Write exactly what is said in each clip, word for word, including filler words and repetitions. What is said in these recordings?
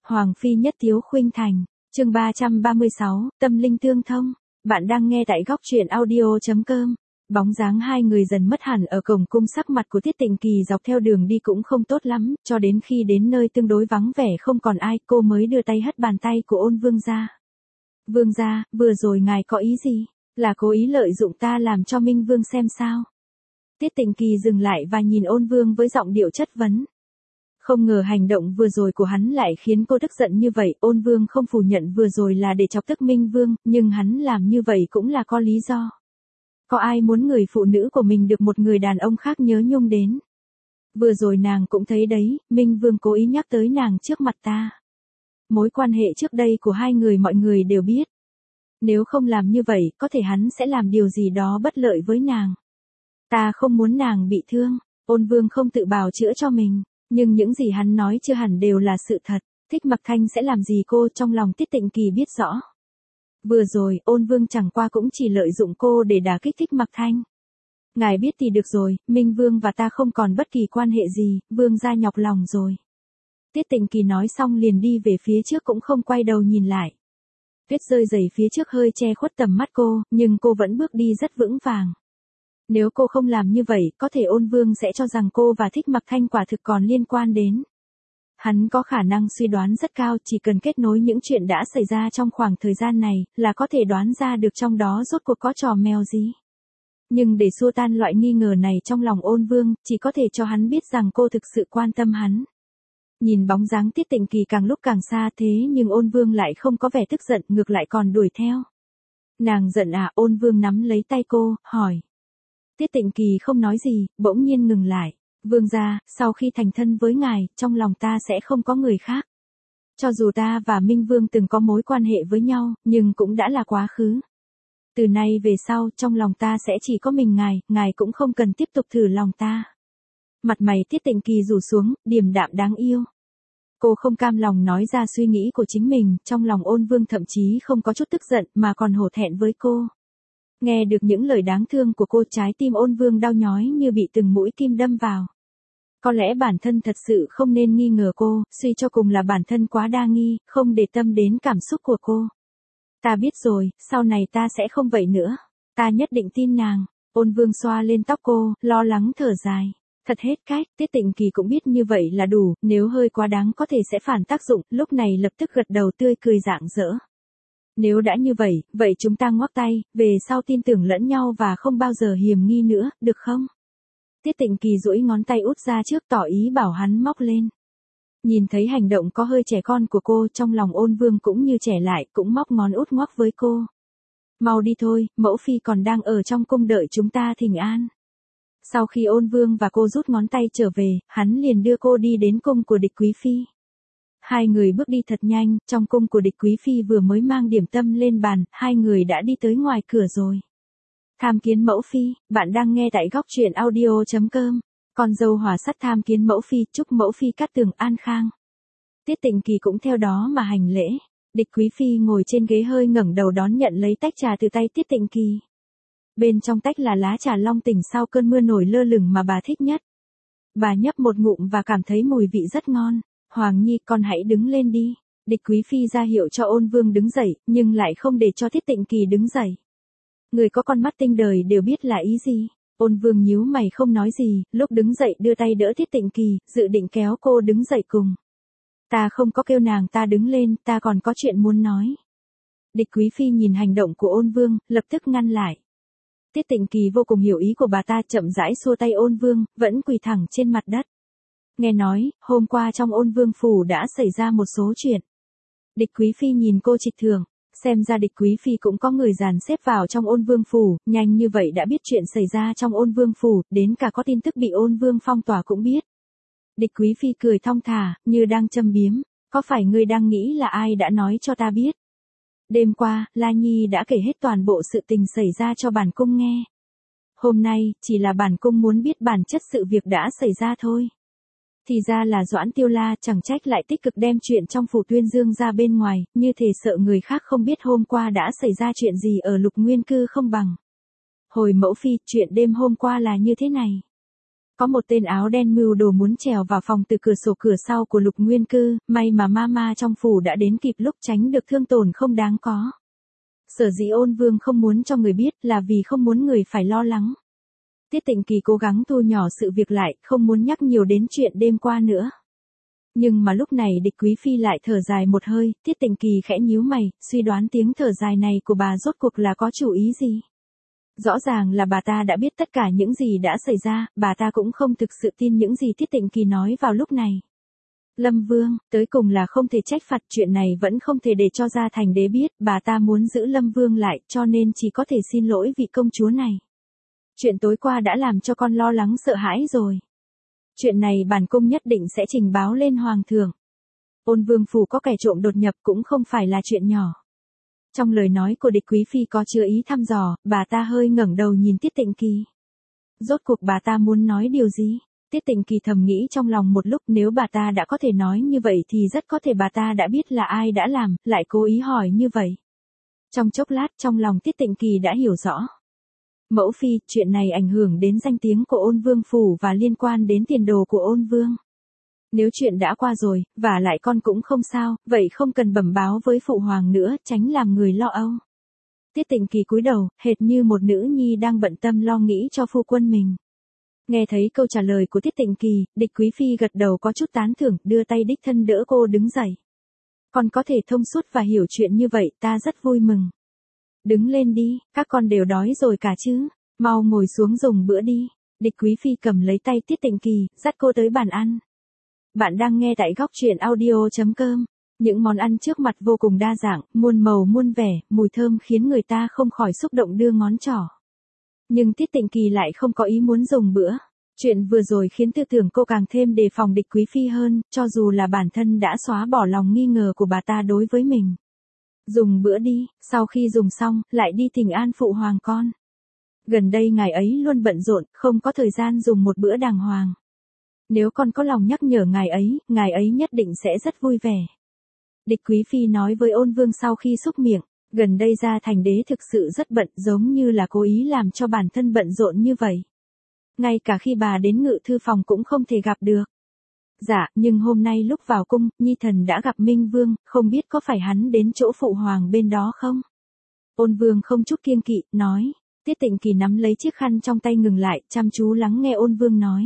Hoàng phi nhất tiếu khuynh thành, chương ba trăm ba mươi sáu, tâm linh tương thông. Bạn đang nghe tại góc truyện audio.com. Bóng dáng hai người dần mất hẳn ở cổng cung, sắc mặt của Tiết Tịnh Kỳ dọc theo đường đi cũng không tốt lắm, cho đến khi đến nơi tương đối vắng vẻ không còn ai, cô mới đưa tay hất bàn tay của Ôn Vương ra. Vương gia, vừa rồi ngài có ý gì? Là cố ý lợi dụng ta làm cho Minh Vương xem sao? Tiết Tịnh Kỳ dừng lại và nhìn Ôn Vương với giọng điệu chất vấn. Không ngờ hành động vừa rồi của hắn lại khiến cô tức giận như vậy. Ôn Vương không phủ nhận vừa rồi là để chọc tức Minh Vương, nhưng hắn làm như vậy cũng là có lý do. Có ai muốn người phụ nữ của mình được một người đàn ông khác nhớ nhung đến? Vừa rồi nàng cũng thấy đấy, Minh Vương cố ý nhắc tới nàng trước mặt ta. Mối quan hệ trước đây của hai người mọi người đều biết. Nếu không làm như vậy, có thể hắn sẽ làm điều gì đó bất lợi với nàng. Ta không muốn nàng bị thương. Ôn Vương không tự bào chữa cho mình. Nhưng những gì hắn nói chưa hẳn đều là sự thật. Thích Mặc Thanh sẽ làm gì cô, trong lòng Tiết Tịnh Kỳ biết rõ. Vừa rồi, Ôn Vương chẳng qua cũng chỉ lợi dụng cô để đả kích Thích Mặc Thanh. Ngài biết thì được rồi, Minh Vương và ta không còn bất kỳ quan hệ gì, Vương gia nhọc lòng rồi. Tiết Tịnh Kỳ nói xong liền đi về phía trước cũng không quay đầu nhìn lại. Tuyết rơi dày phía trước hơi che khuất tầm mắt cô, nhưng cô vẫn bước đi rất vững vàng. Nếu cô không làm như vậy, có thể Ôn Vương sẽ cho rằng cô và Thích Mặc Thanh quả thực còn liên quan đến. Hắn có khả năng suy đoán rất cao, chỉ cần kết nối những chuyện đã xảy ra trong khoảng thời gian này, là có thể đoán ra được trong đó rốt cuộc có trò mèo gì. Nhưng để xua tan loại nghi ngờ này trong lòng Ôn Vương, chỉ có thể cho hắn biết rằng cô thực sự quan tâm hắn. Nhìn bóng dáng Tiết Tịnh Kỳ càng lúc càng xa thế nhưng Ôn Vương lại không có vẻ tức giận, ngược lại còn đuổi theo. Nàng giận à? Ôn Vương nắm lấy tay cô, hỏi. Tiết Tịnh Kỳ không nói gì, bỗng nhiên ngừng lại. Vương gia, sau khi thành thân với ngài, trong lòng ta sẽ không có người khác. Cho dù ta và Minh Vương từng có mối quan hệ với nhau, nhưng cũng đã là quá khứ. Từ nay về sau, trong lòng ta sẽ chỉ có mình ngài, ngài cũng không cần tiếp tục thử lòng ta. Mặt mày Tiết Tịnh Kỳ rủ xuống, điềm đạm đáng yêu. Cô không cam lòng nói ra suy nghĩ của chính mình, trong lòng Ôn Vương thậm chí không có chút tức giận mà còn hổ thẹn với cô. Nghe được những lời đáng thương của cô, trái tim Ôn Vương đau nhói như bị từng mũi kim đâm vào. Có lẽ bản thân thật sự không nên nghi ngờ cô, suy cho cùng là bản thân quá đa nghi, không để tâm đến cảm xúc của cô. Ta biết rồi, sau này ta sẽ không vậy nữa. Ta nhất định tin nàng. Ôn Vương xoa lên tóc cô, lo lắng thở dài. Thật hết cách, Tiết Tịnh Kỳ cũng biết như vậy là đủ, nếu hơi quá đáng có thể sẽ phản tác dụng, lúc này lập tức gật đầu tươi cười rạng rỡ. Nếu đã như vậy, vậy chúng ta ngoắc tay, về sau tin tưởng lẫn nhau và không bao giờ hiềm nghi nữa, được không? Tiết Tịnh Kỳ duỗi ngón tay út ra trước tỏ ý bảo hắn móc lên. Nhìn thấy hành động có hơi trẻ con của cô, trong lòng Ôn Vương cũng như trẻ lại, cũng móc ngón út ngoắc với cô. Mau đi thôi, mẫu phi còn đang ở trong cung đợi chúng ta thỉnh an. Sau khi Ôn Vương và cô rút ngón tay trở về, hắn liền đưa cô đi đến cung của Địch Quý Phi. Hai người bước đi thật nhanh, trong cung của Địch Quý Phi vừa mới mang điểm tâm lên bàn, hai người đã đi tới ngoài cửa rồi. Tham kiến mẫu phi, bạn đang nghe tại góc truyện audio.com. Con dâu hỏa sắt tham kiến mẫu phi, chúc mẫu phi cát tường an khang. Tiết Tịnh Kỳ cũng theo đó mà hành lễ. Địch Quý Phi ngồi trên ghế hơi ngẩng đầu đón nhận lấy tách trà từ tay Tiết Tịnh Kỳ. Bên trong tách là lá trà long tỉnh sau cơn mưa nổi lơ lửng mà bà thích nhất. Bà nhấp một ngụm và cảm thấy mùi vị rất ngon. Hoàng Nhi, con hãy đứng lên đi. Địch Quý Phi ra hiệu cho Ôn Vương đứng dậy, nhưng lại không để cho Tiết Tịnh Kỳ đứng dậy. Người có con mắt tinh đời đều biết là ý gì. Ôn Vương nhíu mày không nói gì, lúc đứng dậy đưa tay đỡ Tiết Tịnh Kỳ, dự định kéo cô đứng dậy cùng. Ta không có kêu nàng ta đứng lên, ta còn có chuyện muốn nói. Địch Quý Phi nhìn hành động của Ôn Vương, lập tức ngăn lại. Tiết Tịnh Kỳ vô cùng hiểu ý của bà ta, chậm rãi xua tay Ôn Vương, vẫn quỳ thẳng trên mặt đất. Nghe nói, hôm qua trong Ôn Vương phủ đã xảy ra một số chuyện. Địch Quý Phi nhìn cô trịch thượng, xem ra Địch Quý Phi cũng có người dàn xếp vào trong Ôn Vương phủ, nhanh như vậy đã biết chuyện xảy ra trong Ôn Vương phủ, đến cả có tin tức bị Ôn Vương phong tỏa cũng biết. Địch Quý Phi cười thong thả, như đang châm biếm, có phải ngươi đang nghĩ là ai đã nói cho ta biết? Đêm qua, La Nhi đã kể hết toàn bộ sự tình xảy ra cho bản cung nghe. Hôm nay, chỉ là bản cung muốn biết bản chất sự việc đã xảy ra thôi. Thì ra là Doãn Tiêu La, chẳng trách lại tích cực đem chuyện trong phủ Tuyên Dương ra bên ngoài, như thể sợ người khác không biết hôm qua đã xảy ra chuyện gì ở Lục Nguyên Cư không bằng. Hồi mẫu phi, chuyện đêm hôm qua là như thế này. Có một tên áo đen mưu đồ muốn trèo vào phòng từ cửa sổ cửa sau của Lục Nguyên Cư, may mà mama trong phủ đã đến kịp lúc tránh được thương tổn không đáng có. Sở dĩ Ôn Vương không muốn cho người biết là vì không muốn người phải lo lắng. Tiết Tịnh Kỳ cố gắng thu nhỏ sự việc lại, không muốn nhắc nhiều đến chuyện đêm qua nữa. Nhưng mà lúc này Địch Quý Phi lại thở dài một hơi, Tiết Tịnh Kỳ khẽ nhíu mày, suy đoán tiếng thở dài này của bà rốt cuộc là có chủ ý gì. Rõ ràng là bà ta đã biết tất cả những gì đã xảy ra, bà ta cũng không thực sự tin những gì Tiết Tịnh Kỳ nói vào lúc này. Lâm Vương, tới cùng là không thể trách phạt, chuyện này vẫn không thể để cho gia thành đế biết, bà ta muốn giữ Lâm Vương lại, cho nên chỉ có thể xin lỗi vị công chúa này. Chuyện tối qua đã làm cho con lo lắng sợ hãi rồi. Chuyện này bản cung nhất định sẽ trình báo lên hoàng thượng. Ôn Vương phủ có kẻ trộm đột nhập cũng không phải là chuyện nhỏ. Trong lời nói của Địch Quý Phi có chứa ý thăm dò, bà ta hơi ngẩng đầu nhìn Tiết Tịnh Kỳ. Rốt cuộc bà ta muốn nói điều gì? Tiết Tịnh Kỳ thầm nghĩ trong lòng một lúc, nếu bà ta đã có thể nói như vậy thì rất có thể bà ta đã biết là ai đã làm, lại cố ý hỏi như vậy. Trong chốc lát trong lòng Tiết Tịnh Kỳ đã hiểu rõ. Mẫu phi, chuyện này ảnh hưởng đến danh tiếng của Ôn Vương phủ và liên quan đến tiền đồ của Ôn Vương. Nếu chuyện đã qua rồi, và lại con cũng không sao, vậy không cần bẩm báo với phụ hoàng nữa, tránh làm người lo âu. Tiết Tịnh Kỳ cúi đầu, hệt như một nữ nhi đang bận tâm lo nghĩ cho phu quân mình. Nghe thấy câu trả lời của Tiết Tịnh Kỳ, Địch Quý Phi gật đầu có chút tán thưởng, đưa tay đích thân đỡ cô đứng dậy. Con có thể thông suốt và hiểu chuyện như vậy, ta rất vui mừng. Đứng lên đi, các con đều đói rồi cả chứ, mau ngồi xuống dùng bữa đi. Địch Quý Phi cầm lấy tay Tiết Tịnh Kỳ, dắt cô tới bàn ăn. Bạn đang nghe tại góc truyện audio chấm com. Những món ăn trước mặt vô cùng đa dạng, muôn màu muôn vẻ, mùi thơm khiến người ta không khỏi xúc động đưa ngón trỏ. Nhưng Tiết Tịnh Kỳ lại không có ý muốn dùng bữa. Chuyện vừa rồi khiến tư tưởng cô càng thêm đề phòng Địch Quý Phi hơn, cho dù là bản thân đã xóa bỏ lòng nghi ngờ của bà ta đối với mình. Dùng bữa đi, sau khi dùng xong, lại đi thỉnh an phụ hoàng con. Gần đây ngài ấy luôn bận rộn, không có thời gian dùng một bữa đàng hoàng. Nếu con có lòng nhắc nhở ngài ấy, ngài ấy nhất định sẽ rất vui vẻ. Địch Quý Phi nói với Ôn Vương sau khi xúc miệng, gần đây gia thành đế thực sự rất bận, giống như là cố ý làm cho bản thân bận rộn như vậy. Ngay cả khi bà đến ngự thư phòng cũng không thể gặp được. Dạ, nhưng hôm nay lúc vào cung, Nhi thần đã gặp Minh Vương, không biết có phải hắn đến chỗ phụ hoàng bên đó không? Ôn Vương không chút kiêng kỵ, nói. Tiết Tịnh Kỳ nắm lấy chiếc khăn trong tay ngừng lại, chăm chú lắng nghe Ôn Vương nói.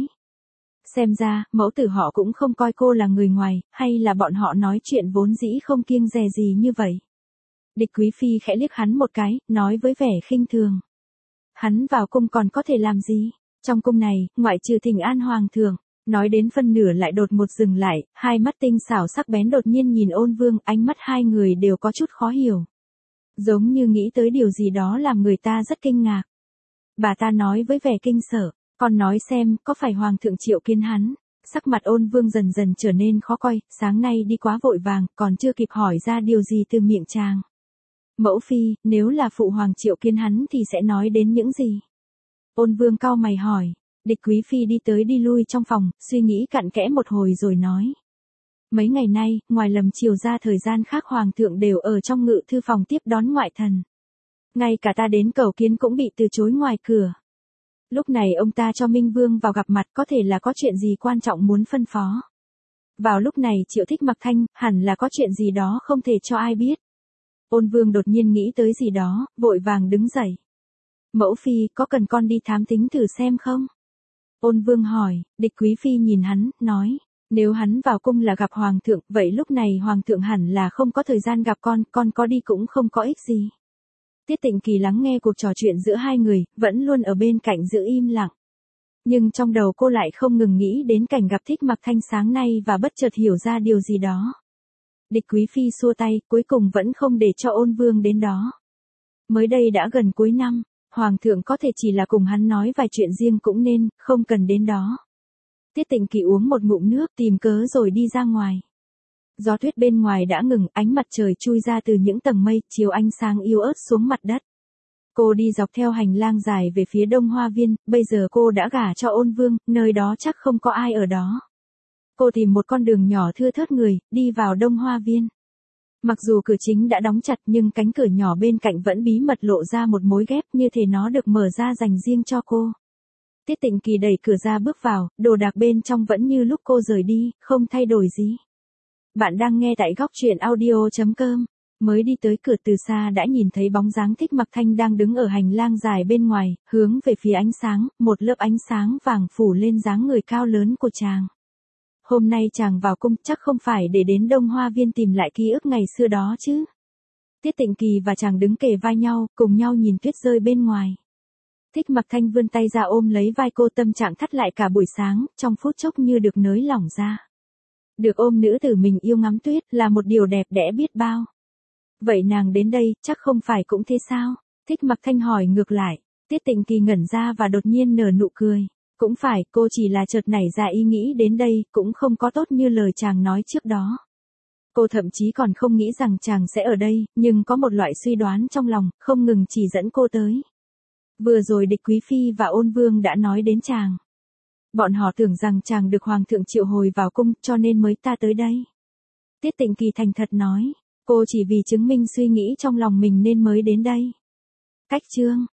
Xem ra, mẫu tử họ cũng không coi cô là người ngoài, hay là bọn họ nói chuyện vốn dĩ không kiêng dè gì như vậy. Địch Quý Phi khẽ liếc hắn một cái, nói với vẻ khinh thường. Hắn vào cung còn có thể làm gì? Trong cung này, ngoại trừ thỉnh an hoàng thượng, nói đến phân nửa lại đột một dừng lại, hai mắt tinh xảo sắc bén đột nhiên nhìn Ôn Vương, ánh mắt hai người đều có chút khó hiểu. Giống như nghĩ tới điều gì đó làm người ta rất kinh ngạc. Bà ta nói với vẻ kinh sợ, con nói xem, có phải hoàng thượng triệu kiến hắn? Sắc mặt Ôn Vương dần dần trở nên khó coi, sáng nay đi quá vội vàng, còn chưa kịp hỏi ra điều gì từ miệng chàng. Mẫu phi, nếu là phụ hoàng triệu kiến hắn thì sẽ nói đến những gì? Ôn Vương cau mày hỏi. Địch Quý Phi đi tới đi lui trong phòng, suy nghĩ cặn kẽ một hồi rồi nói. Mấy ngày nay, ngoài lầm chiều ra thời gian khác hoàng thượng đều ở trong ngự thư phòng tiếp đón ngoại thần. Ngay cả ta đến cầu kiến cũng bị từ chối ngoài cửa. Lúc này ông ta cho Minh Vương vào gặp mặt, có thể là có chuyện gì quan trọng muốn phân phó. Vào lúc này Triệu Thích Mặc Thanh, hẳn là có chuyện gì đó không thể cho ai biết. Ôn Vương đột nhiên nghĩ tới gì đó, vội vàng đứng dậy. Mẫu phi, có cần con đi thám tính thử xem không? Ôn Vương hỏi. Địch Quý Phi nhìn hắn, nói. Nếu hắn vào cung là gặp hoàng thượng, vậy lúc này hoàng thượng hẳn là không có thời gian gặp con, con có đi cũng không có ích gì. Tiết Tịnh Kỳ lắng nghe cuộc trò chuyện giữa hai người, vẫn luôn ở bên cạnh giữ im lặng. Nhưng trong đầu cô lại không ngừng nghĩ đến cảnh gặp Thích Mặc Thanh sáng nay và bất chợt hiểu ra điều gì đó. Địch Quý Phi xua tay, cuối cùng vẫn không để cho Ôn Vương đến đó. Mới đây đã gần cuối năm, hoàng thượng có thể chỉ là cùng hắn nói vài chuyện riêng cũng nên, không cần đến đó. Tiết Tịnh Kỳ uống một ngụm nước tìm cớ rồi đi ra ngoài. Gió tuyết bên ngoài đã ngừng, ánh mặt trời chui ra từ những tầng mây, chiếu ánh sáng yếu ớt xuống mặt đất. Cô đi dọc theo hành lang dài về phía Đông Hoa Viên, bây giờ cô đã gả cho Ôn Vương, nơi đó chắc không có ai ở đó. Cô tìm một con đường nhỏ thưa thớt người, đi vào Đông Hoa Viên. Mặc dù cửa chính đã đóng chặt nhưng cánh cửa nhỏ bên cạnh vẫn bí mật lộ ra một mối ghép như thể nó được mở ra dành riêng cho cô. Tiết Tịnh Kỳ đẩy cửa ra bước vào, đồ đạc bên trong vẫn như lúc cô rời đi, không thay đổi gì. Bạn đang nghe tại góc truyện audio chấm com. Mới đi tới cửa từ xa đã nhìn thấy bóng dáng Thích Mặc Thanh đang đứng ở hành lang dài bên ngoài, hướng về phía ánh sáng, một lớp ánh sáng vàng phủ lên dáng người cao lớn của chàng. Hôm nay chàng vào cung chắc không phải để đến Đông Hoa Viên tìm lại ký ức ngày xưa đó chứ. Tiết Tịnh Kỳ và chàng đứng kề vai nhau, cùng nhau nhìn tuyết rơi bên ngoài. Thích Mặc Thanh vươn tay ra ôm lấy vai cô, tâm trạng thắt lại cả buổi sáng, trong phút chốc như được nới lỏng ra. Được ôm nữ tử mình yêu ngắm tuyết là một điều đẹp đẽ biết bao. Vậy nàng đến đây, chắc không phải cũng thế sao? Thích Mặc Thanh hỏi ngược lại. Tiết Tịnh Kỳ ngẩn ra và đột nhiên nở nụ cười. Cũng phải, cô chỉ là chợt nảy ra ý nghĩ đến đây, cũng không có tốt như lời chàng nói trước đó. Cô thậm chí còn không nghĩ rằng chàng sẽ ở đây, nhưng có một loại suy đoán trong lòng, không ngừng chỉ dẫn cô tới. Vừa rồi Địch Quý Phi và Ôn Vương đã nói đến chàng. Bọn họ tưởng rằng chàng được Hoàng thượng triệu hồi vào cung, cho nên mới ta tới đây. Tiết Tịnh Kỳ thành thật nói, cô chỉ vì chứng minh suy nghĩ trong lòng mình nên mới đến đây. Cách chương